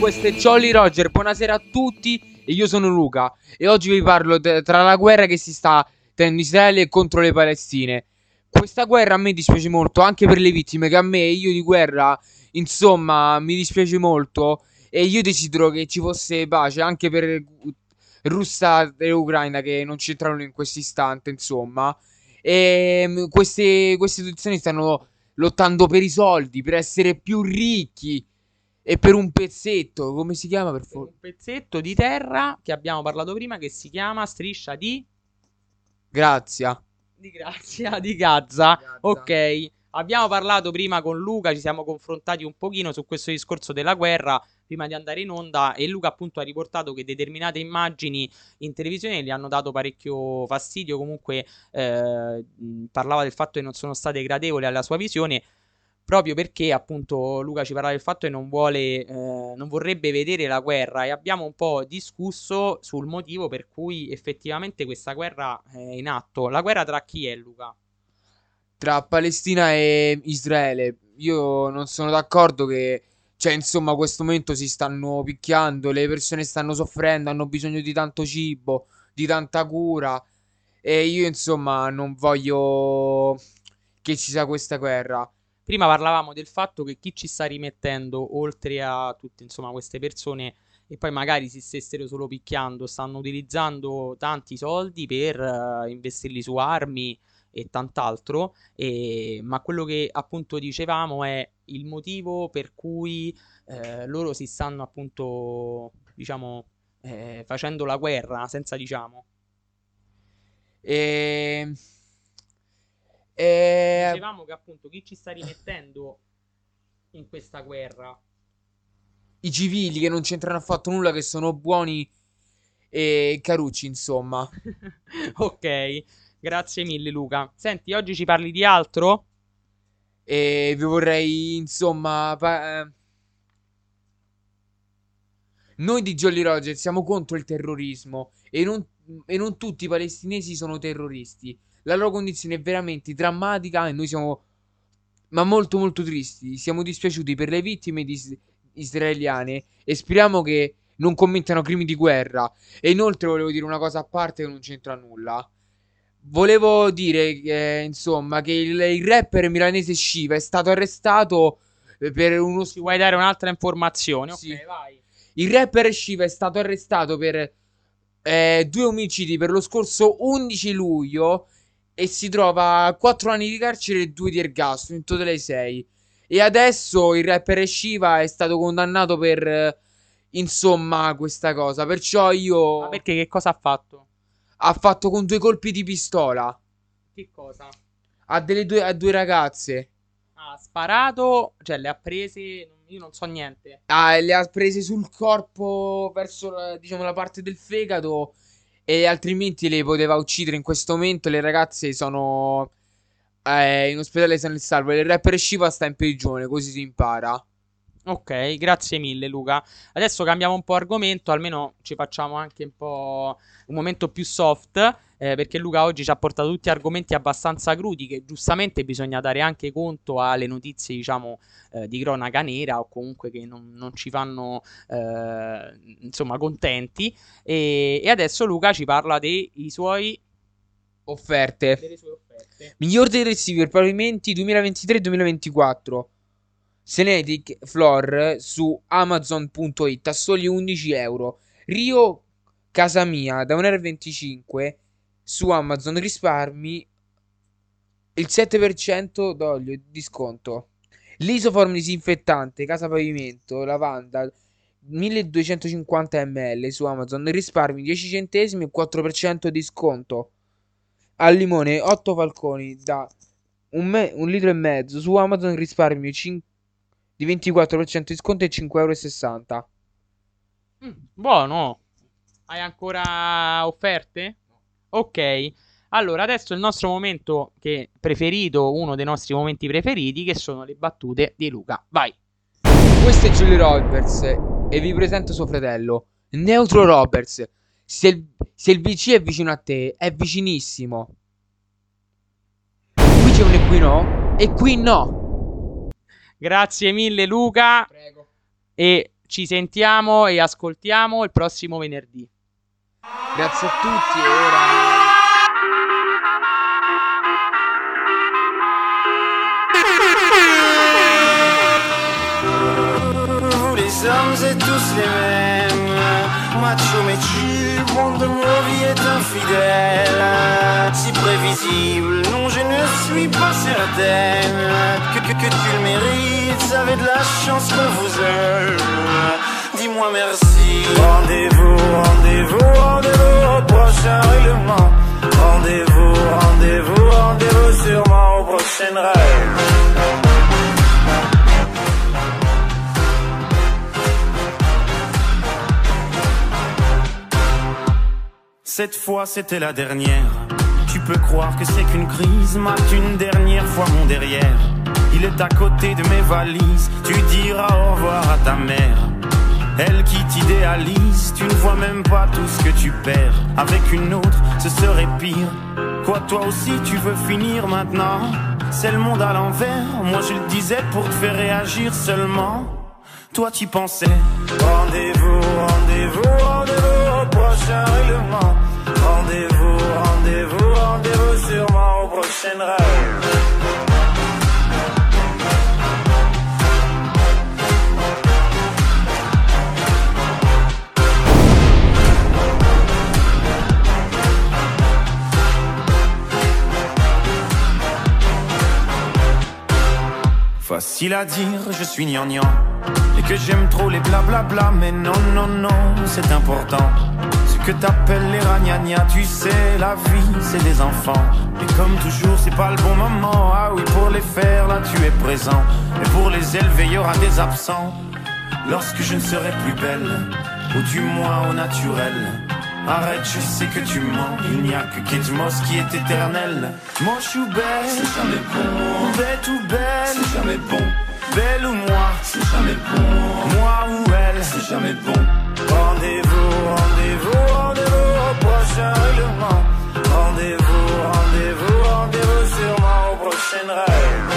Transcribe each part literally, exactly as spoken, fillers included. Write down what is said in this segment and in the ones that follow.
questo è Jolly Roger, buonasera a tutti e io sono Luca e oggi vi parlo tra la guerra che si sta tenendo Israele contro le Palestine. Questa guerra a me dispiace molto, anche per le vittime, che a me, io di guerra, insomma, mi dispiace molto e io desidero che ci fosse pace anche per Russia e Ucraina che non c'entrano in questo istante, insomma. E queste, queste istituzioni stanno lottando per i soldi, per essere più ricchi e per un pezzetto, come si chiama per favore? Un pezzetto di terra che abbiamo parlato prima che si chiama Striscia di... Grazia. di Grazia, di Gaza. Gaza. Ok, abbiamo parlato prima con Luca, ci siamo confrontati un pochino su questo discorso della guerra prima di andare in onda e Luca appunto ha riportato che determinate immagini in televisione gli hanno dato parecchio fastidio, comunque eh, parlava del fatto che non sono state gradevoli alla sua visione. Proprio perché appunto Luca ci parlava del fatto che non vuole, eh, non vorrebbe vedere la guerra e abbiamo un po' discusso sul motivo per cui effettivamente questa guerra è in atto. La guerra tra chi è, Luca? Tra Palestina e Israele. Io non sono d'accordo che, cioè, insomma, a questo momento si stanno picchiando, le persone stanno soffrendo, hanno bisogno di tanto cibo, di tanta cura. E io, insomma, non voglio che ci sia questa guerra. Prima parlavamo del fatto che chi ci sta rimettendo, oltre a tutte insomma queste persone, e poi magari si stessero solo picchiando, stanno utilizzando tanti soldi per eh, investirli su armi e tant'altro. E... Ma quello che appunto dicevamo è il motivo per cui eh, loro si stanno appunto, diciamo, eh, facendo la guerra, senza diciamo. E... e... Dicevamo che appunto chi ci sta rimettendo in questa guerra. I civili che non c'entrano affatto nulla, che sono buoni e carucci, insomma. Ok, grazie mille Luca. Senti, oggi ci parli di altro? E vi vorrei, insomma, pa- eh, noi di Jolly Roger siamo contro il terrorismo e non, e non tutti i palestinesi sono terroristi. La loro condizione è veramente drammatica e noi siamo, ma molto molto tristi. Siamo dispiaciuti per le vittime di is- israeliane e speriamo che non commettano crimini di guerra. E inoltre volevo dire una cosa a parte che non c'entra nulla. Volevo dire, eh, insomma, che il, il rapper milanese Shiva è stato arrestato eh, per uno... Ci vuoi dare un'altra informazione? Sì. Ok, vai. Il rapper Shiva è stato arrestato per eh, due omicidi per lo scorso undici luglio e si trova a quattro anni di carcere e due di ergastolo, in totale sei. E adesso il rapper Shiva è stato condannato per, eh, insomma, questa cosa. Perciò Ma io... perché che cosa ha fatto? Ha fatto con due colpi di pistola Che cosa? a delle due, a due ragazze. Ha sparato, cioè le ha prese, io non so niente. Ah, le ha prese sul corpo verso la, diciamo, la parte del fegato e altrimenti le poteva uccidere in questo momento. Le ragazze sono eh, in ospedale sano e salvo. Il rapper Shiva sta in prigione, così si impara. Ok, grazie mille Luca. Adesso cambiamo un po' argomento, almeno ci facciamo anche un po' un momento più soft, eh, perché Luca oggi ci ha portato tutti argomenti abbastanza crudi che giustamente bisogna dare anche conto alle notizie, diciamo, eh, di cronaca nera o comunque che non, non ci fanno, eh, insomma, contenti. E, e adesso Luca ci parla dei suoi, Offerte. delle sue offerte. Miglior dei receiver pavimenti duemilaventitré-duemilaventiquattro. Senetic Floor su Amazon punto it a soli undici euro. Rio Casa Mia da un euro e venticinque su Amazon risparmi il sette per cento d'olio di sconto. L'isoform disinfettante casa pavimento lavanda milleduecentocinquanta millilitri su Amazon risparmi dieci centesimi e quattro per cento di sconto. Al limone otto falconi da un, me- un litro e mezzo su Amazon risparmio cin- di ventiquattro per cento di sconto e cinque euro e sessanta. Mm, buono. Hai ancora offerte? Ok. Allora, adesso il nostro momento che preferito, uno dei nostri momenti preferiti, che sono le battute di Luca. Vai. Questo è Julie Roberts e vi presento suo fratello, Neutro Roberts. Se il, se il V C è vicino a te, è vicinissimo. Qui c'è un e qui no, e qui no. Grazie mille Luca. Prego. E ci sentiamo e ascoltiamo il prossimo venerdì. Grazie a tutti e ora... Les hommes et tous les mêmes, macho mais chill, monde de nos vies est infidèle. Si prévisible, non je ne suis pas certaine que, que, que tu le mérites, vous avez de la chance qu'on vous aime. Dis-moi merci. Rendez-vous, rendez-vous, rendez-vous au prochain règlement. Rendez-vous, rendez-vous, rendez-vous sûrement au prochain rêve. Cette fois c'était la dernière. Tu peux croire que c'est qu'une crise, mate une dernière fois mon derrière. Il est à côté de mes valises, tu diras au revoir à ta mère. Elle qui t'idéalise, tu ne vois même pas tout ce que tu perds. Avec une autre, ce serait pire. Quoi, toi aussi tu veux finir maintenant? C'est le monde à l'envers, moi je le disais pour te faire réagir seulement. Toi t'y pensais. Rendez-vous, rendez-vous, rendez-vous au prochain règlement. Rendez-vous, rendez-vous, rendez-vous sûrement au prochain rêve. Facile à dire, je suis gnangnan et que j'aime trop les blablabla, mais non, non, non, c'est important. Ce que t'appelles les ragnagnas, tu sais, la vie, c'est des enfants. Et comme toujours, c'est pas le bon moment. Ah oui, pour les faire, là, tu es présent. Et pour les élever, il y aura des absents. Lorsque je ne serai plus belle, ou du moins au naturel. Arrête, je sais que tu mens. Il n'y a que Kate Moss qui est éternelle. Moche ou belle, c'est jamais bon. Bête ou belle, c'est jamais bon. Belle ou moi, c'est jamais bon. Moi ou elle, c'est jamais bon. Rendez-vous, rendez-vous, rendez-vous au prochain règlement. Rendez-vous, rendez-vous, rendez-vous sûrement au prochain rêve.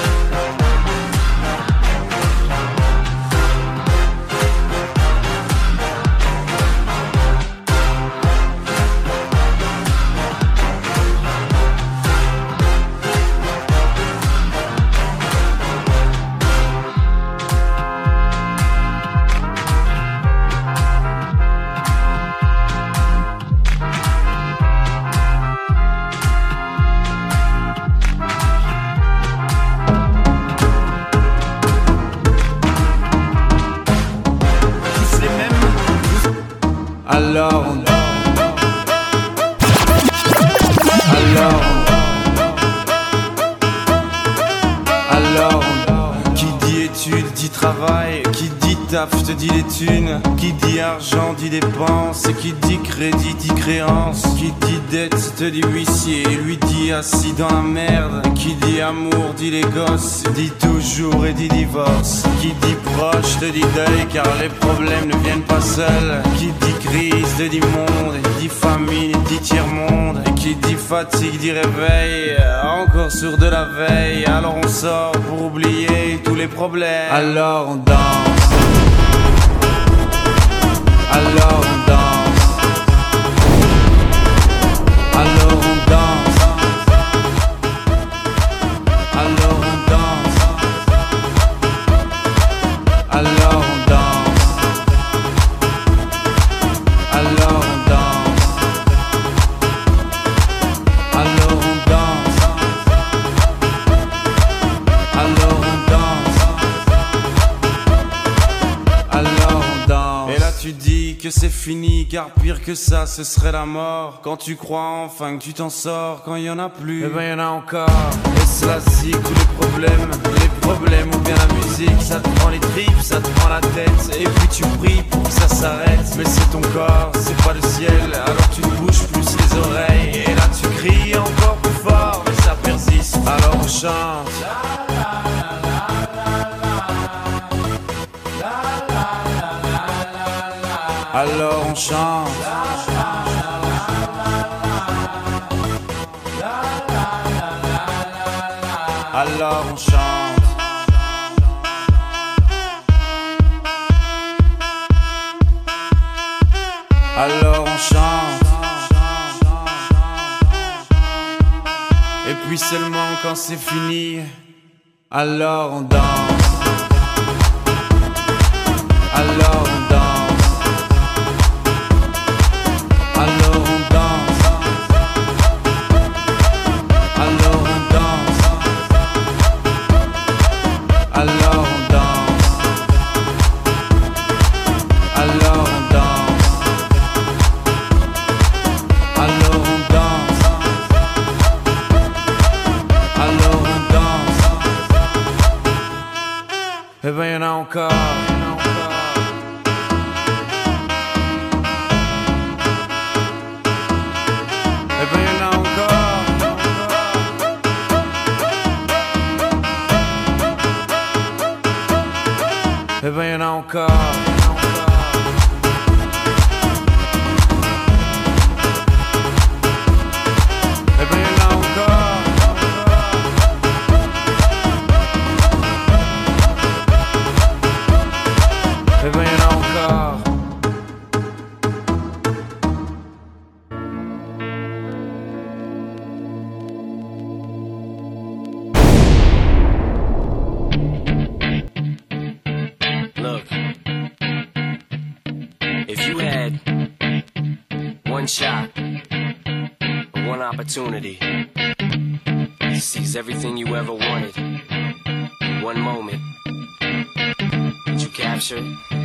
Alors, alors, alors, qui dit études dit travail, qui dit taf te dit les thunes, qui dit argent dit dépenses, qui dit crédit dit créance, qui dit dette te dit huissier, lui dit assis dans la merde, qui dit amour dit les gosses, dit toujours et dit divorce, qui dit proche te dit deuil car les problèmes ne viennent pas seuls, qui dit crise te dit monde, dit famine dit tiers-monde, et qui dit fatigue dit réveil, encore sur de la veille, alors on sort pour oublier tous les problèmes, alors on danse, alors on danse, alors on danse, alors on danse, alors on danse, alors on danse, alors on danse, alors on danse, alors on danse. Et là tu dis que c'est fini, car pire que ça ce serait la mort. Quand tu crois enfin que tu t'en sors, quand il y en a plus, eh ben y en a encore. Et cela zig tous les problèmes, les problèmes ou bien la musique, ça te prend les tripes, ça te prend la tête, et puis tu pries pour que ça s'arrête. Mais c'est ton corps, c'est pas le ciel, alors tu te bouges plus les oreilles, et là tu cries encore plus fort, mais ça persiste, alors on chante. Alors on chante. Alors on chante. alors on chante. Et puis seulement quand c'est fini, alors on danse. Alors on danse. Alors on danse. Alors on danse. Alors on danse. Alors on danse. Alors on danse. Alors on danse. Et ben y'en a encore. Et ben y'en a encore. Et ben y'en a encore. Et ben y'en a encore. Et ben y'en a encore. Look, if you had one shot, one opportunity to seize everything you ever wanted in one moment, did you capture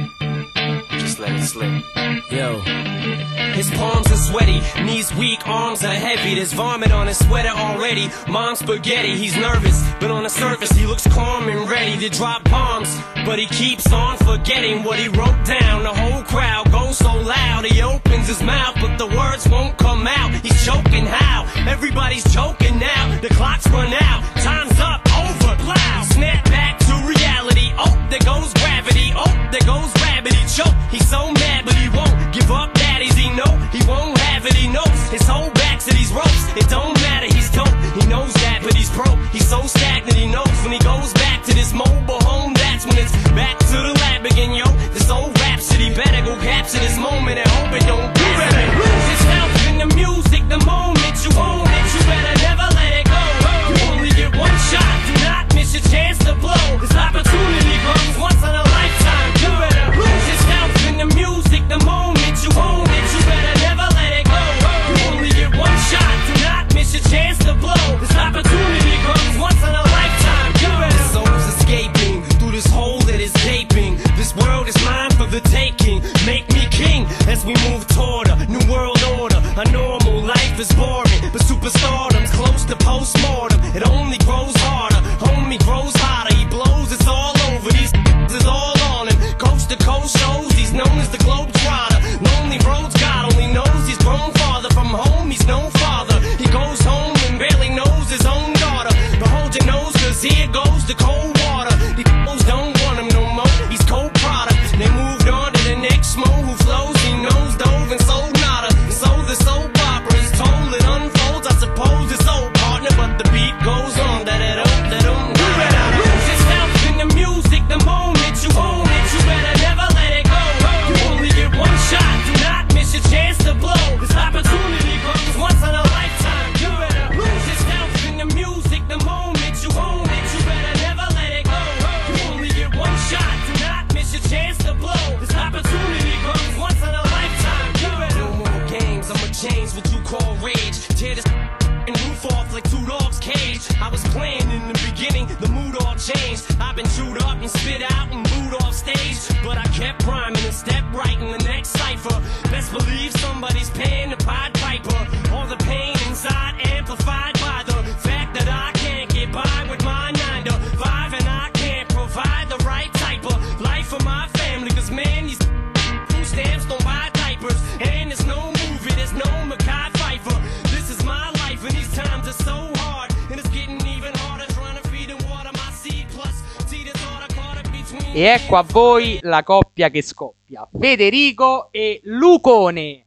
it? Just let it slip. Yo. His palms are sweaty, knees weak, arms are heavy. There's vomit on his sweater already. Mom's spaghetti, he's nervous, but on the surface he looks calm and ready to drop bombs. But he keeps on forgetting what he wrote down. The whole crowd goes so loud, he opens his mouth, but the words won't come out. He's choking how? Everybody's choking now. The clock's run out, time's up, over, plow. Snap back to reality, oh, there goes gravity. Oh, there goes rabbit, he choke. He's so mad, but he won't give up. Daddies, he know he won't have it. He knows his whole back to these ropes. It don't matter, he's dope. He knows that, but he's broke. He's so stagnant. He knows when he goes back to this mobile home, that's when it's back to the lab again, yo. This old rhapsody better go capture this moment and hope it don't. You better lose yourself in the music the moment you own it. You better never let it go. You only get one shot. Do not miss your chance to blow. This opportunity comes once in a lifetime. You better lose yourself in the music the moment you own it. You better never let it go. You only get one shot. Do not miss your chance to blow. This opportunity comes once in a lifetime. You better. Souls escaping through this hole that is gaping. This world is mine for the taking. Make me king as we move toward a new world order. A normal life is boring, but superstardom's close to postmortem. It only grows harder. Homie grows hotter. He blows. It's all over. These is all on him. Coast to coast shows. He's known as the Globetrotter. Lonely roads. God only knows he's grown farther from home. He's no father. He goes home and barely knows his own daughter. But hold your nose, cause here goes the cold water. These fools don't want him no more. He's cold product. They moved on to the next mo who flows. He knows dove and sold nada. And so the soap opera is told. It unfolds. I suppose it's old partner, but the beat goes on. That it up, that um. You better lose yourself in the music the moment you own it. You better never let it go. You only get one shot. Do not miss your chance to blow. This opportunity comes once in a lifetime. You better lose yourself in the music the moment you own it. You better never let it go. You only get one shot. Do not miss your chance to blow. This opportunity comes once in a lifetime. You better. No more games. I'ma change what you call rage. Tear this and roof off like two dogs' cage. I was playing in the beginning, the mood all changed. I've been chewed up and spit out and booed off stage, but I kept rhyming and stepped right in the next cipher. Best believe somebody's paying the Pied Piper. All the pain inside amplified by the fact that I can't get by with my nine to five, and I can't provide the right type of life for my family. Cause man, these food stamps don't buy diapers, and there's no movie, there's no Mackay Pfeiffer. This is my life, and these times are so hard, and it's getting even harder trying to feed and water my seed. Plus, see the thought I caught it between. E ecco a voi la coppia che scoppia, Federico e Lucone.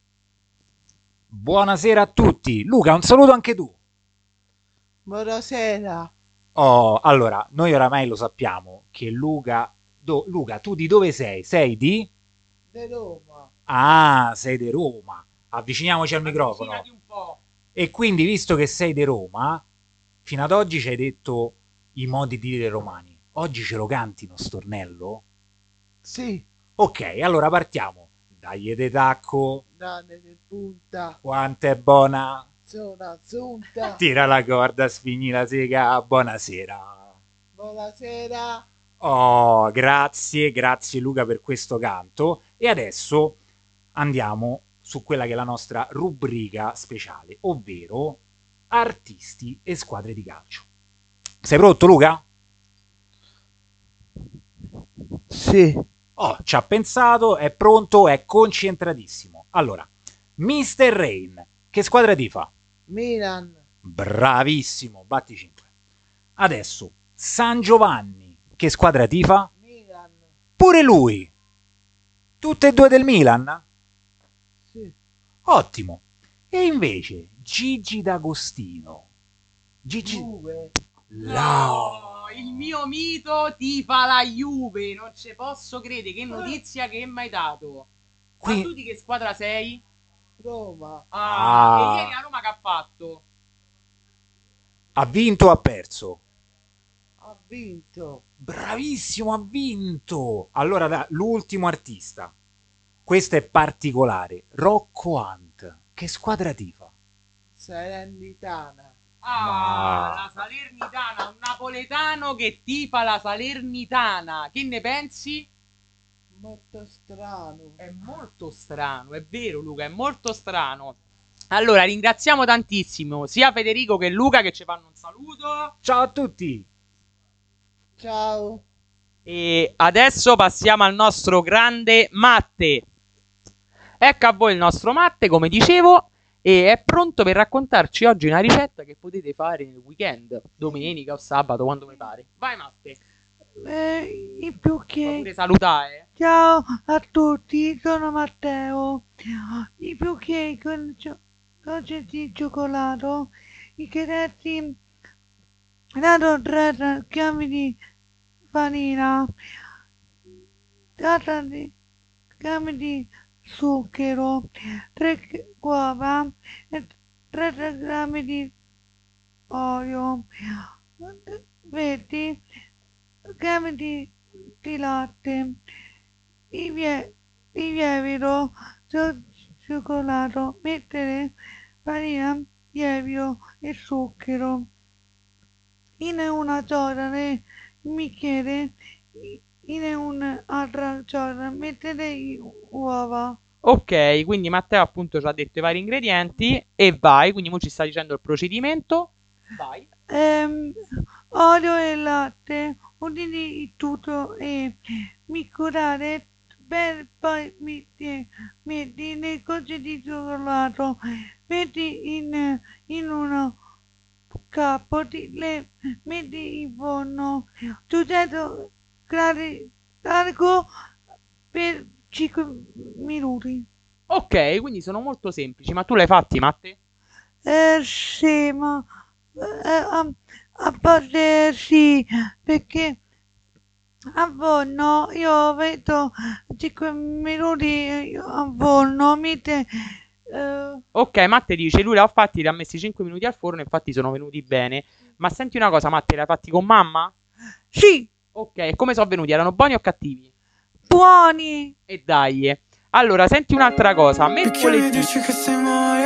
Buonasera a tutti. Luca, un saluto anche tu. Buonasera. Oh, allora, noi oramai lo sappiamo che Luca... Do, Luca, tu di dove sei? Sei di? De Roma. Ah, sei di Roma. Avviciniamoci al microfono. Avvicinati un po'. E quindi, visto che sei di Roma, fino ad oggi ci hai detto i modi di dire romani. Oggi ce lo canti uno stornello? Sì, Ok, allora partiamo. Dai de tacco, nane di punta, quanto è buona. zona zunta. Tira la corda, sfigni la sega. Buonasera. Buonasera. Oh, grazie, grazie Luca per questo canto. E adesso andiamo su quella che è la nostra rubrica speciale, ovvero artisti e squadre di calcio. Sei pronto, Luca? Sì, Oh, ci ha pensato, è pronto, è concentratissimo. Allora, mister Rain, che squadra tifa? Milan, Bravissimo, batti cinque. Adesso, San Giovanni, che squadra tifa? Milan. Pure lui. Tutte e due del Milan? Sì, Ottimo. E invece, Gigi D'Agostino. Gigi... Juve. Lao. No, il mio mito tifa la Juve. Non ci posso credere. Che notizia che mi hai dato. Qui- Ma tu di che squadra sei? Roma. Ah, Ah. e ieri a Roma che ha fatto? Ha vinto o ha perso? Ha vinto. Bravissimo, ha vinto. Allora, da- l'ultimo artista. Questo è particolare. Rocco Hunt. Che squadra tifa? Salernitana. Ah, Ma- la Salernitana, un napoletano che tifa la Salernitana. Che ne pensi? Molto strano. È molto strano, è vero Luca, è molto strano. Allora, ringraziamo tantissimo sia Federico che Luca che ci fanno un saluto. Ciao a tutti. Ciao. E adesso passiamo al nostro grande Matte. Ecco a voi il nostro Matte, come dicevo, e è pronto per raccontarci oggi una ricetta che potete fare nel weekend, domenica o sabato, quando vi pare. Vai Matte, Eh, in più fa che... pure salutare. Ciao a tutti, sono Matteo. I più che con cio- dolce di cioccolato, i cheretti, dato tre grammi di farina, dato di grammi di zucchero, tre uova e tre grammi di olio, venti grammi di, di latte, il vie- il lievito, cio- cioccolato, mettere farina, lievito e zucchero in una ciotola nel bicchiere, in un'altra ciotola mettere le uova. Ok, quindi Matteo appunto ci ha detto i vari ingredienti e vai, quindi mo ci sta dicendo il procedimento. Vai. Ehm, olio e latte, unisci il tutto e mischiare per poi metti, metti le gocce di cioccolato, metti in, in uno capo, ti- le metti in forno, duecento gradi largo per cinque minuti. Ok, quindi sono molto semplici, ma tu l'hai fatti, Matte? Eh sì, ma eh, a, a volte sì, perché a forno io vedo cinque minuti a forno, mette eh, Ok, Matte dice, lui li ha fatti, li ha messi cinque minuti al forno, infatti sono venuti bene. Ma senti una cosa, Matte, li hai fatti con mamma? sì, Ok, e come sono venuti? Erano buoni o cattivi? buoni. E dai. Allora, senti un'altra cosa, Perché mi mercoledì... dici che sei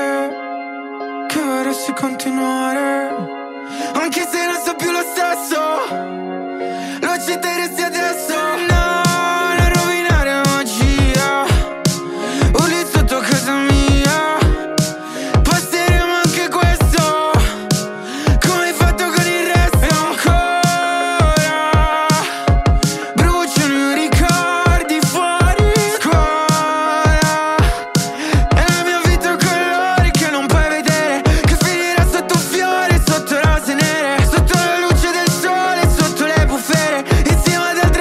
male, che vorresti continuare, anche se non so più lo stesso, lo accetteresti adesso. No, non rovinare la magia, o lì sotto casa mia, passeremo anche questo, come hai fatto con il resto. E ancora bruciano i ricordi fuori scuola, e la mia vita ha colori che non puoi vedere, che finirà sotto un fiore, sotto rose nere, sotto la luce del sole, sotto le bufere, insieme ad altre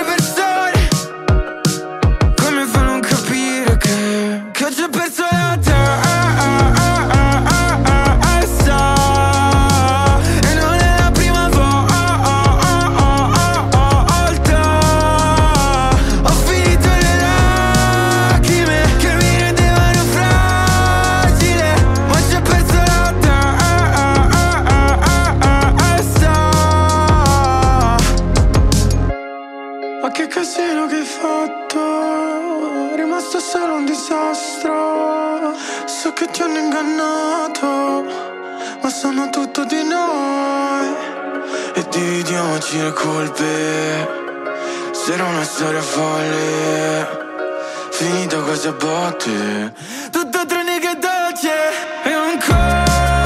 Ma che casino che hai fatto, è rimasto solo un disastro. So che ti hanno ingannato, ma sono tutto di noi. E dividiamoci le colpe, se era una storia folle, finita quasi a botte. Tutto tranne che dolce. E ancora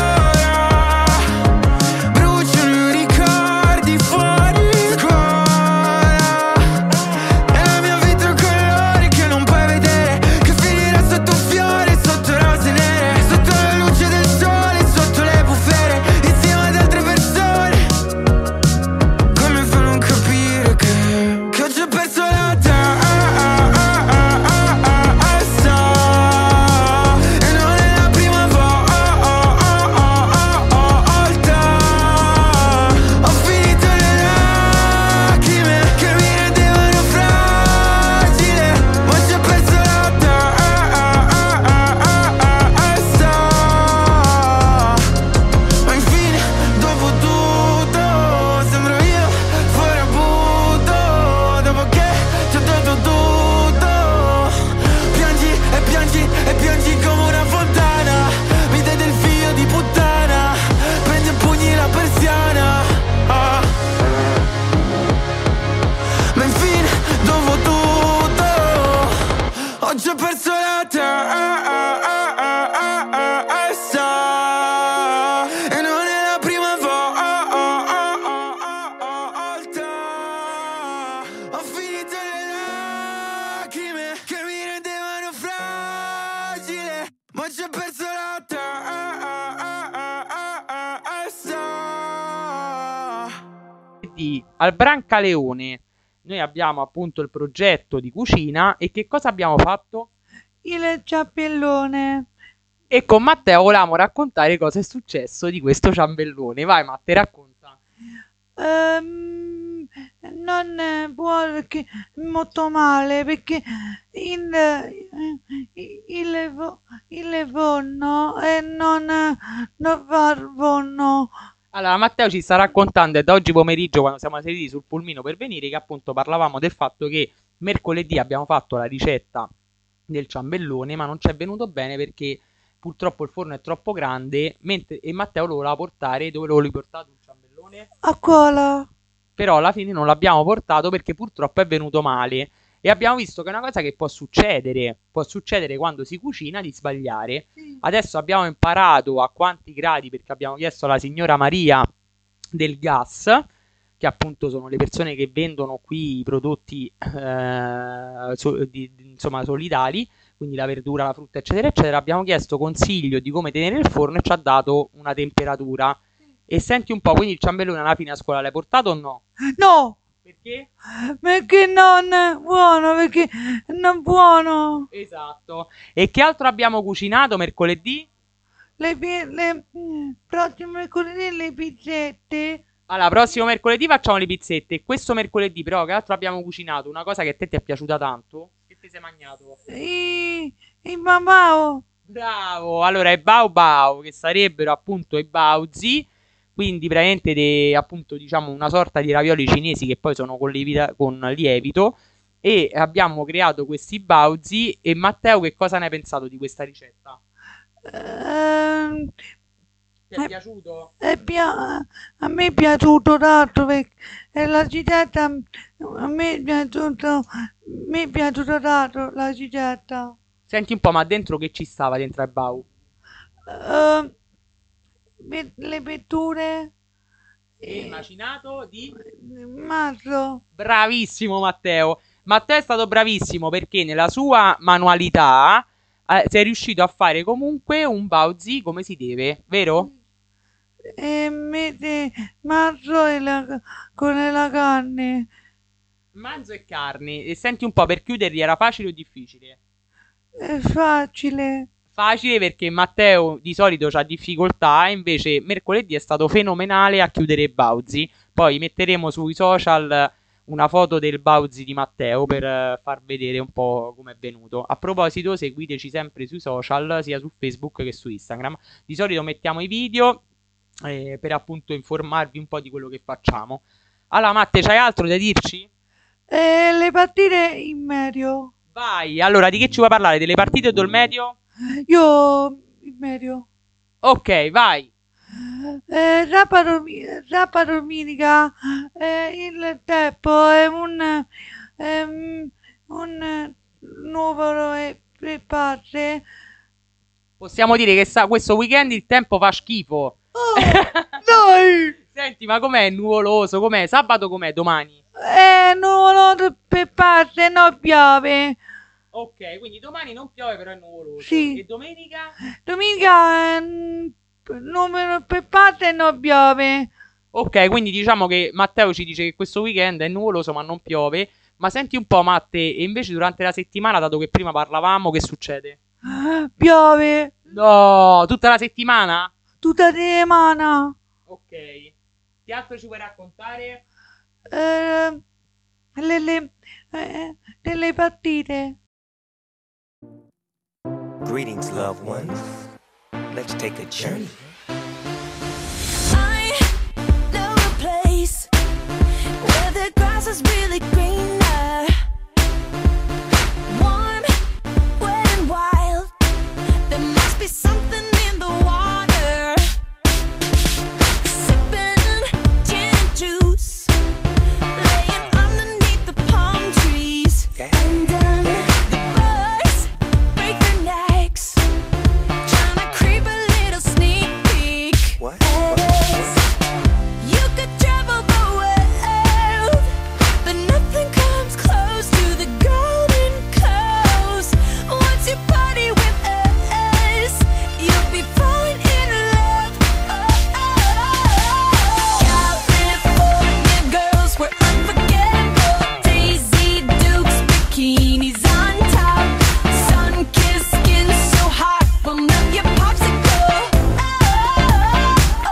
bruciano i ricordi fuori scuola, e la mia vita ha colori che non puoi vedere, che finirà sotto un fiore, sotto rose nere, sotto la luce del sole, sotto le bufere, insieme ad altre persone. Come fa a non capire che, che oggi ho perso la testa, e non è la prima volta. Ho finito le lacrime che mi rendevano fragile, ma ci ho perso la testa. Ma infine, dopo tutto, sembro io fuori a butto, dopo che ti ho dato tutto. Piangi e piangi e piangi come una fontana, mi dai del figlio di puttana, prendi a pugni la persiana. Ah. Ma infine, dopo tutto, oggi ho perso la testa, e non è la prima volta. Ho finito le lacrime che mi rendevano fragile, ma ci ho perso la testa. Di- al Brancaleone noi abbiamo appunto il progetto di cucina. E che cosa abbiamo fatto? Il ciambellone. E con Matteo volevamo raccontare cosa è successo di questo ciambellone. Vai Matteo, racconta. Ehm, non è buono perché è molto male, perché il, il, vo- il forno e non, non fa il forno. Allora, Matteo ci sta raccontando, è da oggi pomeriggio, quando siamo seduti sul pulmino per venire, che appunto parlavamo del fatto che mercoledì abbiamo fatto la ricetta del ciambellone, ma non ci è venuto bene perché purtroppo il forno è troppo grande, mentre e Matteo lo voleva portare. Dove lo volevi portato il ciambellone? A cola. Però alla fine non l'abbiamo portato perché purtroppo è venuto male. E abbiamo visto che è una cosa che può succedere, può succedere quando si cucina di sbagliare. Adesso abbiamo imparato a quanti gradi, perché abbiamo chiesto alla signora Maria del gas, che appunto sono le persone che vendono qui i prodotti eh, so- di- di- insomma solidali, quindi la verdura, la frutta, eccetera, eccetera. Abbiamo chiesto consiglio di come tenere il forno e ci ha dato una temperatura. E senti un po', quindi il ciambellone alla fine a scuola l'hai portato o no? No, Perché? perché non è buono, perché non è buono. Esatto. E che altro abbiamo cucinato mercoledì? Le, pi- le prossime mercoledì le pizzette. Allora, prossimo mercoledì facciamo le pizzette. E questo mercoledì, però, che altro abbiamo cucinato? Una cosa che a te ti è piaciuta tanto? Che ti sei mangiato? I, i babao. Bravo! Allora, i bao bao, che sarebbero appunto i bauzi. Quindi, praticamente, de- appunto, diciamo, una sorta di ravioli cinesi che poi sono con, lievita- con lievito. E abbiamo creato questi bauzi. E Matteo, che cosa ne hai pensato di questa ricetta? Ehm, Ti è Eh, piaciuto? è pia- a me è piaciuto tanto perché è la ricetta, a me è piaciuto, mi è piaciuto tanto la ricetta. Senti un po', ma dentro che ci stava dentro ai bau? Ehm, ve- le vetture, E il macinato di... il mazzo. Bravissimo Matteo. Matteo è stato bravissimo perché nella sua manualità eh, sei riuscito a fare comunque un bauzi come si deve, vero? E mette mazzo e la, con la carne. Manzo e carni. E senti un po', per chiuderli era facile o difficile? È facile. Facile perché Matteo di solito ha difficoltà, e invece mercoledì è stato fenomenale a chiudere i bauzi. Poi metteremo sui social una foto del bauzi di Matteo per eh, far vedere un po' come è venuto. A proposito, seguiteci sempre sui social, sia su Facebook che su Instagram. Di solito mettiamo i video eh, per appunto informarvi un po' di quello che facciamo. Allora, Matte, c'hai altro da dirci? E le partite in medio. Vai, allora di che ci vuoi parlare? Delle partite o del medio? Io in medio. Ok, vai. Eh, Rapa Domi- Rapa Dominica, eh, il tempo è un, ehm, un numero e tre parte. Possiamo dire che sa- questo weekend il tempo fa schifo. Oh, dai! Senti, ma com'è nuvoloso? Com'è? Sabato com'è? Domani? Eh, numero per parte, no piove. Ok, quindi domani non piove, però è nuvoloso. Sì. E domenica? Domenica, eh, numero per parte, no piove. Ok, quindi diciamo che Matteo ci dice che questo weekend è nuvoloso ma non piove. Ma senti un po', Matte, e invece durante la settimana, dato che prima parlavamo, che succede? Piove No, tutta la settimana? tutta la settimana. Ok. Che altro ci vuoi raccontare? Eh, le, le, eh, delle partite. Greetings, loved ones. Let's take a journey. I know a place where the grass is really greener, warm, wet and wild. There must be something in the water. Sipping gin and juice, laying underneath the palm trees. Okay. And then the birds break their necks, trying to creep a little sneak peek. What? As you could travel the world, but nothing comes close to the golden coast. Once you party with us, you'll be falling in love. Oh, oh. California girls were unforgettable. Daisy Dukes, bikinis on top, sun-kissed skin so hot, will melt your popsicle. Oh, oh,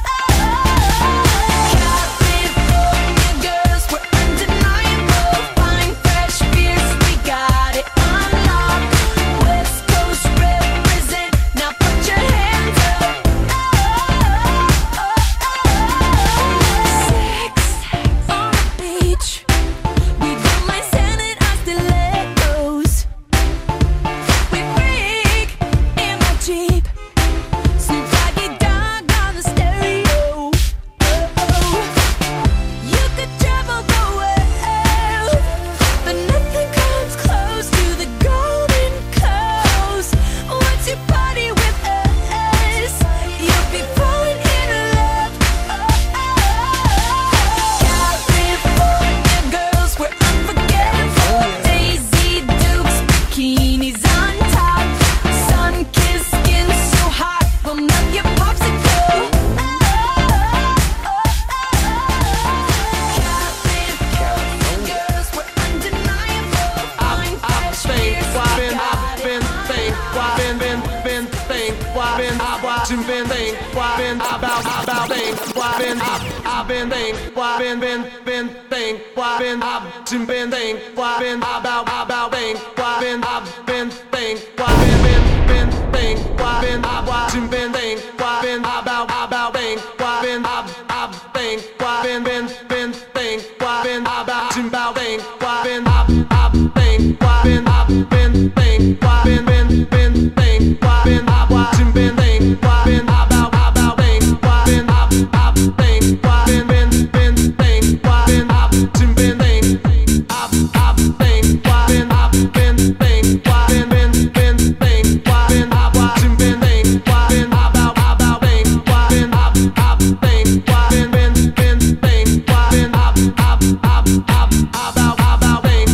oh. California girls were undeniable. Fine, fresh, fierce, we got it on lock. West Coast represent, now put your hands up. Oh, oh, oh. Sex on the beach, we don't mind sanding our stilettos. We freak in my Jeep, Snoop Doggy Dogg on the stereo. Oh, you could travel the world, but nothing comes close to the golden coast. Once you party with us, you'll be falling in love. Oh, oh. California girls were unforgettable. Daisy Dukes, bikinis on top, sun-kissed skin so hot, will melt your popsicle. Oh, oh, oh. California girls were undeniable. Fine, fresh, fierce, we got it on lock. About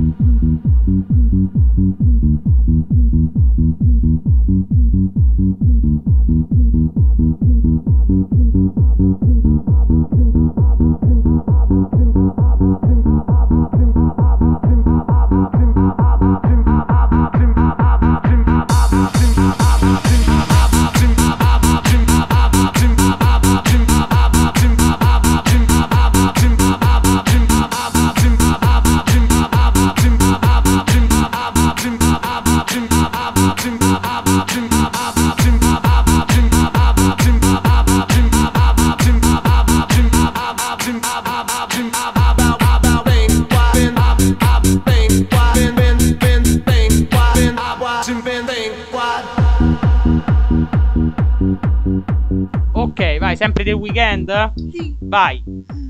Ok, vai, sempre del weekend? Sì. Vai.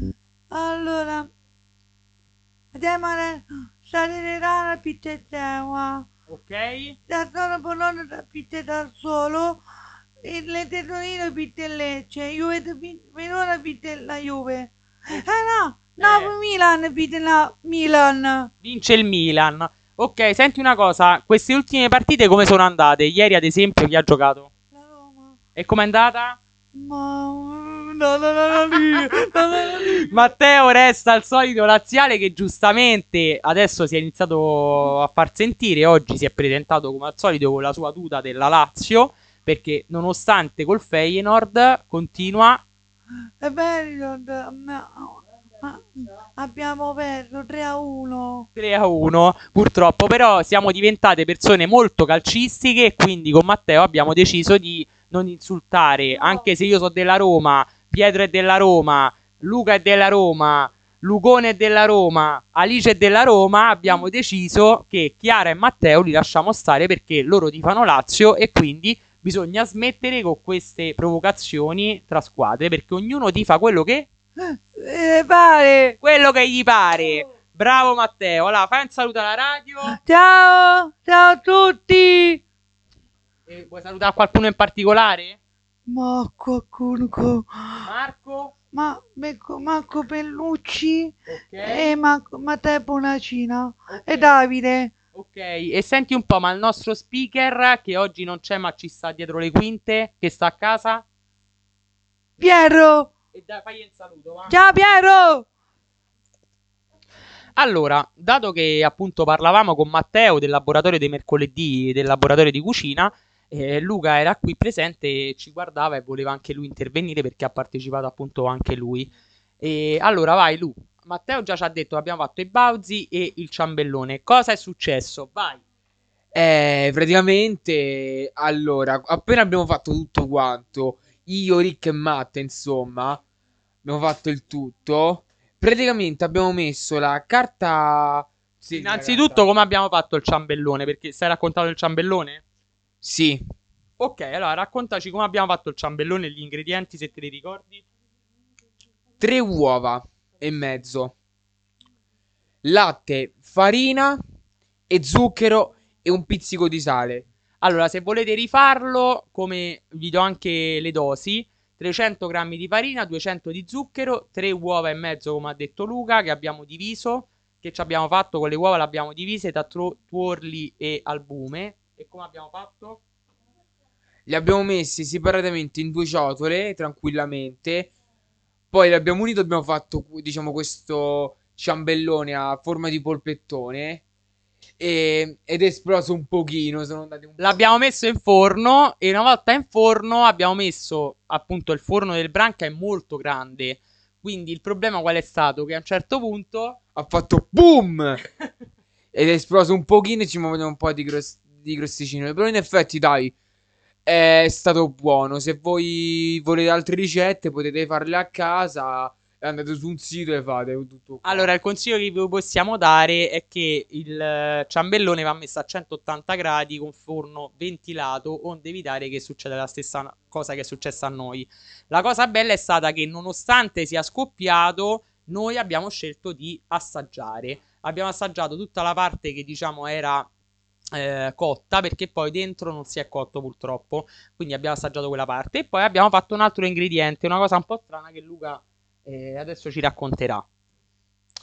Allora, andiamo a salire la pizza e tema. Ok. Da solo Bologna da pizza da solo. E le Torino pizza e Lecce. Juve Verona pizza e la Juve. Eh no, Napoli Milan pizza e la Milan. Vince il Milan. Ok, senti una cosa, queste ultime partite come sono andate? Ieri ad esempio chi ha giocato? La Roma. E com'è andata? Ma no, no, no, no, no, no, no. Matteo resta al solito laziale che giustamente adesso si è iniziato a far sentire. Oggi si è presentato come al solito con la sua tuta della Lazio, perché nonostante col Feyenoord continua. È vero, ma- ma- abbiamo perso tre a uno. tre a uno purtroppo, però siamo diventate persone molto calcistiche e quindi con Matteo abbiamo deciso di non insultare, No. anche se io sono della Roma, Pietro è della Roma, Luca è della Roma, Lugone è della Roma, Alice è della Roma, abbiamo deciso che Chiara e Matteo li lasciamo stare perché loro tifano Lazio e quindi bisogna smettere con queste provocazioni tra squadre, perché ognuno tifa quello che Eh, pare. quello che gli pare. Bravo Matteo. Allora, fai un saluto alla radio. Ciao, ciao a tutti. E vuoi salutare qualcuno in particolare? Ma qualcuno, co- Marco? ma Marco, Marco Pellucci Ok. e Marco, Matteo Bonacina Ok. e Davide. Ok, e senti un po', ma il nostro speaker, che oggi non c'è ma ci sta dietro le quinte, che sta a casa? Piero, E dai, fagli il saluto, va. ciao Piero. Allora, dato che appunto parlavamo con Matteo del laboratorio dei mercoledì, del laboratorio di cucina, eh, Luca era qui presente e ci guardava e voleva anche lui intervenire perché ha partecipato appunto anche lui. E allora vai Lu, Matteo già ci ha detto che abbiamo fatto i Bauzi e il ciambellone. Cosa è successo? Vai. Eh, praticamente, allora, appena abbiamo fatto tutto quanto, io, Rick e Matt, insomma, abbiamo fatto il tutto. Praticamente abbiamo messo la carta. Sì, Innanzitutto la carta. come abbiamo fatto il ciambellone? Perché stai raccontando il ciambellone? Sì, Ok, allora raccontaci come abbiamo fatto il ciambellone e gli ingredienti se te li ricordi. tre uova e mezzo, latte, farina e zucchero e un pizzico di sale. Allora, se volete rifarlo, come vi do anche le dosi, trecento grammi di farina, duecento di zucchero, tre uova e mezzo, come ha detto Luca, che abbiamo diviso. Che ci abbiamo fatto con le uova? Le abbiamo divise tra tro- tuorli e albume. E come abbiamo fatto? Li abbiamo messi separatamente in due ciotole, tranquillamente. Poi li abbiamo uniti, abbiamo fatto, diciamo, questo ciambellone a forma di polpettone. E- ed è esploso un pochino, sono andati un po'. L'abbiamo messo in forno e una volta in forno abbiamo messo, appunto, il forno del Branca è molto grande. Quindi il problema qual è stato? Che a un certo punto Ha fatto boom! Ed è esploso un pochino e ci muovono un po' di, gros- di crosticino. Però in effetti, dai, è stato buono. Se voi volete altre ricette, potete farle a casa. Andate su un sito e fate tutto qua. Allora, il consiglio che vi possiamo dare è che il eh, ciambellone va messo a centottanta gradi con forno ventilato, onde evitare che succeda la stessa cosa che è successa a noi. La cosa bella è stata che nonostante sia scoppiato, noi abbiamo scelto di assaggiare. Abbiamo assaggiato tutta la parte che diciamo era eh, cotta, perché poi dentro non si è cotto purtroppo. Quindi abbiamo assaggiato quella parte e poi abbiamo fatto un altro ingrediente, una cosa un po' strana che Luca eh, adesso ci racconterà.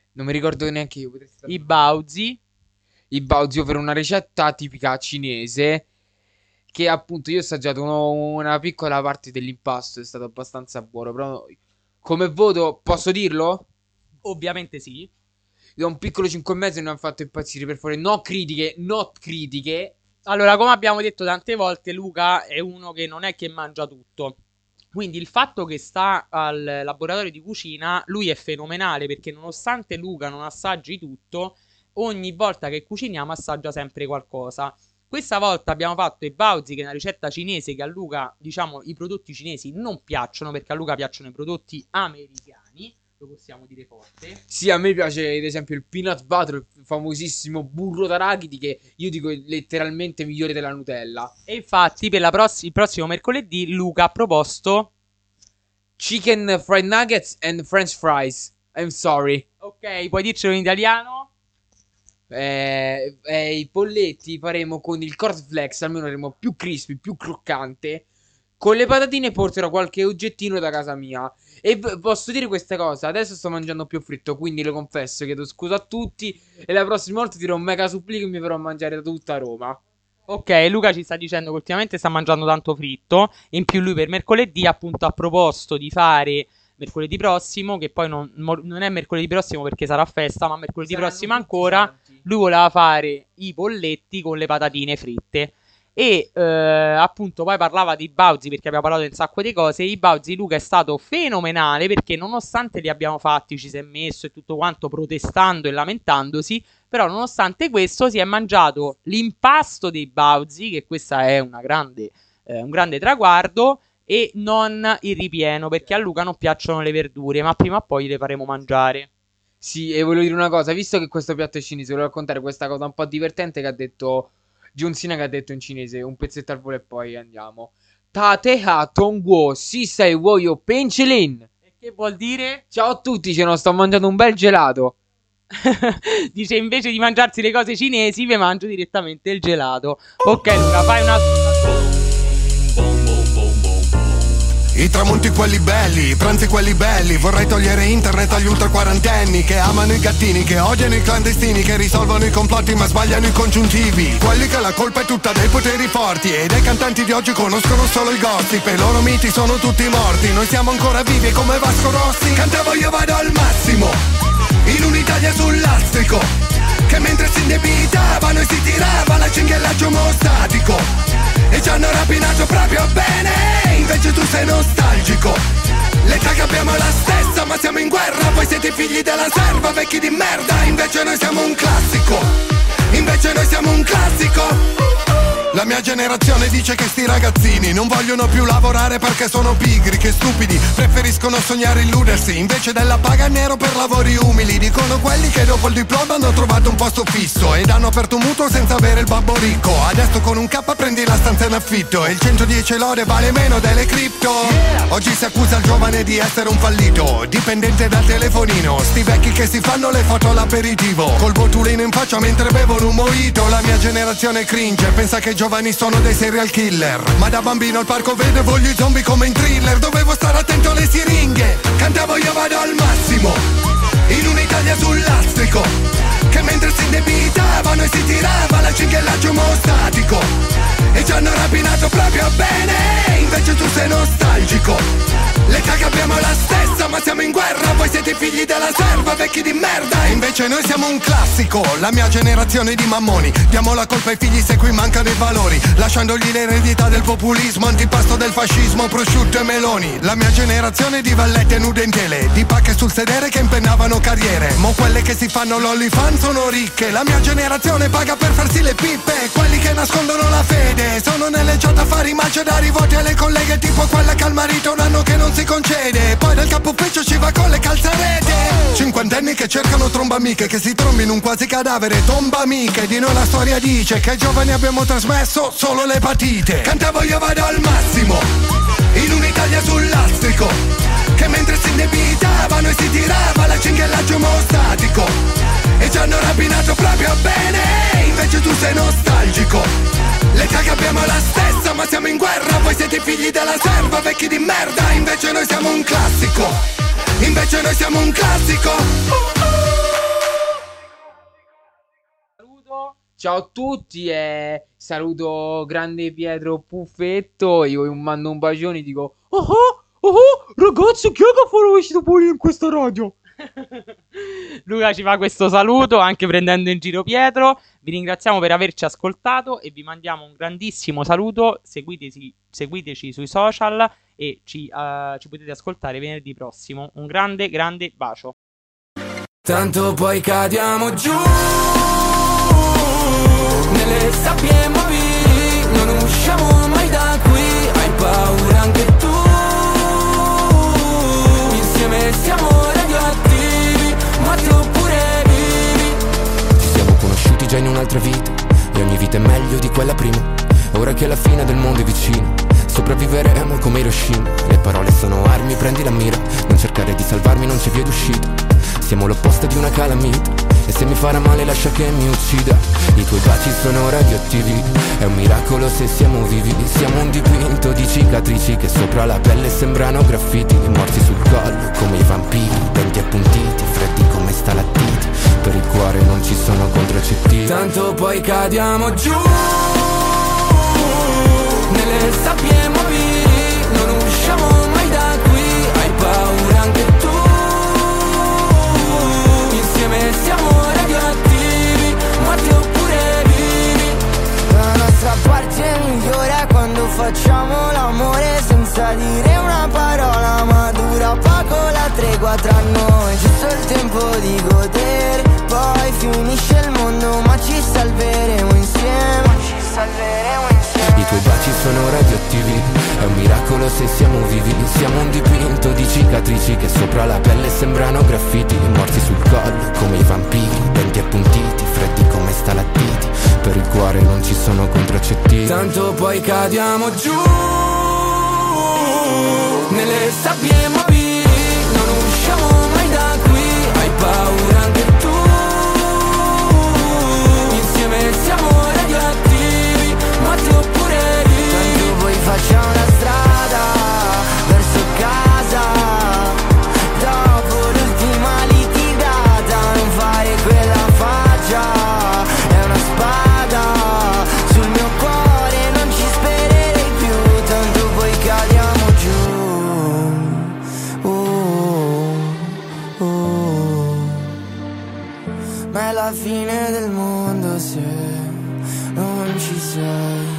Non mi ricordo neanche io. Potresti I Bauzi. I Baozi, ovvero una ricetta tipica cinese che appunto io ho assaggiato uno- una piccola parte dell'impasto, è stato abbastanza buono, però come voto posso dirlo? Ovviamente sì. Io do un piccolo cinque e mezzo e non hanno fatto impazzire, per favore, no critiche, no critiche. Allora, come abbiamo detto tante volte, Luca è uno che non è che mangia tutto. Quindi il fatto che sta al laboratorio di cucina, lui è fenomenale perché nonostante Luca non assaggi tutto, ogni volta che cuciniamo assaggia sempre qualcosa. Questa volta abbiamo fatto i Baozi, che è una ricetta cinese che a Luca, diciamo, i prodotti cinesi non piacciono perché a Luca piacciono i prodotti americani, lo possiamo dire forte. Sì, a me piace ad esempio il peanut butter, il famosissimo burro d'arachidi che io dico è letteralmente migliore della Nutella. E infatti per la pross- il prossimo mercoledì Luca ha proposto... Chicken fried nuggets and french fries. I'm sorry. Ok, puoi dircelo in italiano? Eh, eh, I polletti faremo con il cornflakes, almeno faremo più crispy, più croccante. Con le patatine porterò qualche oggettino da casa mia. E v- posso dire questa cosa, adesso sto mangiando più fritto, quindi lo confesso, chiedo scusa a tutti. E la prossima volta dirò un mega supplico e mi farò mangiare da tutta Roma. Ok, Luca ci sta dicendo che ultimamente sta mangiando tanto fritto. In più lui per mercoledì appunto ha proposto di fare mercoledì prossimo, che poi non, mo- non è mercoledì prossimo perché sarà festa, ma mercoledì Saranno prossimo tutti ancora, santi. lui voleva fare i polletti con le patatine fritte. E eh, appunto poi parlava di Bauzi perché abbiamo parlato di un sacco di cose. I Bauzi Luca è stato fenomenale perché nonostante li abbiamo fatti, ci si è messo e tutto quanto protestando e lamentandosi, però nonostante questo si è mangiato l'impasto dei Bauzi, che questa è una grande, eh, un grande traguardo, e non il ripieno perché a Luca non piacciono le verdure, ma prima o poi le faremo mangiare. Sì, e volevo dire una cosa, visto che questo piatto è cinese, volevo raccontare questa cosa un po' divertente che ha detto John Cena, che ha detto in cinese, un pezzetto al volo e poi andiamo. Tate ha tongwo si sai woyo pencilin. E che vuol dire? Ciao a tutti, ce ne sto mangiando un bel gelato. Dice invece di mangiarsi le cose cinesi, vi mangio direttamente il gelato. Ok Luca, fai una... I tramonti quelli belli, i pranzi quelli belli. Vorrei togliere internet agli ultra quarantenni che amano i gattini, che odiano i clandestini, che risolvono i complotti ma sbagliano i congiuntivi. Quelli che la colpa è tutta dei poteri forti e dei cantanti di oggi conoscono solo il gossip e i loro miti sono tutti morti. Noi siamo ancora vivi come Vasco Rossi. Cantavo io vado al massimo, in un'Italia sul lastrico, che mentre si indebitavano e si tirava la cinghiallaggio omostatico e ci hanno rapinato proprio bene, invece tu sei nostalgico. L'età che abbiamo è la stessa ma siamo in guerra, voi siete figli della serva, vecchi di merda, invece noi siamo un classico, invece noi siamo un classico. La mia generazione dice che sti ragazzini non vogliono più lavorare perché sono pigri, che stupidi, preferiscono sognare e illudersi invece della paga nero per lavori umili. Dicono quelli che dopo il diploma hanno trovato un posto fisso ed hanno aperto un mutuo senza avere il babbo ricco. Adesso con un K prendi la stanza in affitto e il centodieci lode vale meno delle cripto. Oggi si accusa il giovane di essere un fallito, dipendente dal telefonino. Sti vecchi che si fanno le foto all'aperitivo col botulino in faccia mentre bevono un mojito. La mia generazione cringe, pensa che i giovani sono dei serial killer, ma da bambino al parco vedevo gli zombie come in thriller. Dovevo stare attento alle siringhe, cantavo io vado al massimo, in un'Italia sul lastrico, che mentre si indebitavano e si tirava la cinghiallaggio omostatico e ci hanno rapinato proprio bene, invece tu sei nostalgico. L'età che abbiamo è la stessa ma siamo in guerra, voi siete figli della serva, vecchi di merda, invece noi siamo un classico. La mia generazione di mammoni, diamo la colpa ai figli se qui mancano i valori, lasciandogli l'eredità del populismo, antipasto del fascismo, prosciutto e meloni. La mia generazione di vallette nude in tele, di pacche sul sedere che impennavano carriere, mo quelle che si fanno l'OnlyFans sono ricche. La mia generazione paga per farsi le pippe, quelli che nascondono la fede sono nelle chat a fare i malci da rivoti alle colleghe, tipo quella che al marito un anno che non si concede, poi dal capo ufficio ci va con le calzarete. Cinquantenni che cercano trombamiche, che si trombino un quasi cadavere, tomba amiche. Di noi la storia dice che ai giovani abbiamo trasmesso solo l'epatite. Cantavo io vado al massimo, in un'Italia sul lastrico, che mentre si indebitavano e si tirava la cinghiallaggio omostatico e ci hanno rapinato proprio bene, invece tu sei nostalgico. L'età che abbiamo è la stessa ma siamo in guerra, voi siete figli della serva, vecchi di merda, invece noi siamo un classico, invece noi siamo un classico. Saluto. Ciao a tutti e saluto grande Pietro Puffetto. Io gli mando un bacione e dico: oh oh, oh oh, ragazzi, chi è che fa la uscita fuori in questa radio? Luca ci fa questo saluto anche prendendo in giro Pietro. Vi ringraziamo per averci ascoltato e vi mandiamo un grandissimo saluto. Seguiteci, seguiteci sui social e ci, uh, ci potete ascoltare venerdì prossimo. Un grande, grande bacio. Tanto poi cadiamo giù nelle sabbie mobili, non usciamo mai da qui. Hai paura anche tu? Insieme siamo radioattivi, morti oppure vivi. Ci siamo conosciuti già in un'altra vita e ogni vita è meglio di quella prima. Ora che la fine del mondo è vicina, sopravviveremo come Hiroshima. Le parole sono armi, prendi la mira. Non cercare di salvarmi, non c'è via d'uscita. Siamo l'opposto di una calamita e se mi farà male lascia che mi uccida. I tuoi baci sono radioattivi, è un miracolo se siamo vivi. Siamo un dipinto di cicatrici che sopra la pelle sembrano graffiti. Morti sul collo come i vampiri, denti appuntiti, freddi come stalattiti. Per il cuore non ci sono contraccettivi. Tanto poi cadiamo giù nelle sabbie mobili, non usciamo mai da qui. Hai paura anche tu? Insieme siamo radioattivi, morti oppure vivi. La nostra parte migliore è quando facciamo l'amore senza dire una parola, ma dura poco la tregua tra noi. Giusto il tempo di godere, poi finisce il mondo, ma ci salveremo insieme. Ma ci salveremo insieme. I tuoi baci sono radioattivi, è un miracolo se siamo vivi. Siamo un dipinto di cicatrici che sopra la pelle sembrano graffiti. Morti sul collo come i vampiri, denti appuntiti, freddi come stalattiti. Per il cuore non ci sono contraccettivi. Tanto poi cadiamo giù nelle sabbie mobili, non usciamo mai da qui. Hai paura anche tu? Insieme siamo radioattivi, morti oppure vivi. Tanto poi facciamo una strada verso casa, dopo l'ultima litigata. Non fare quella faccia, è una spada sul mio cuore, non ci spererei più. Tanto poi cadiamo giù. Oh, oh. Ma è la fine del mondo se non ci sei.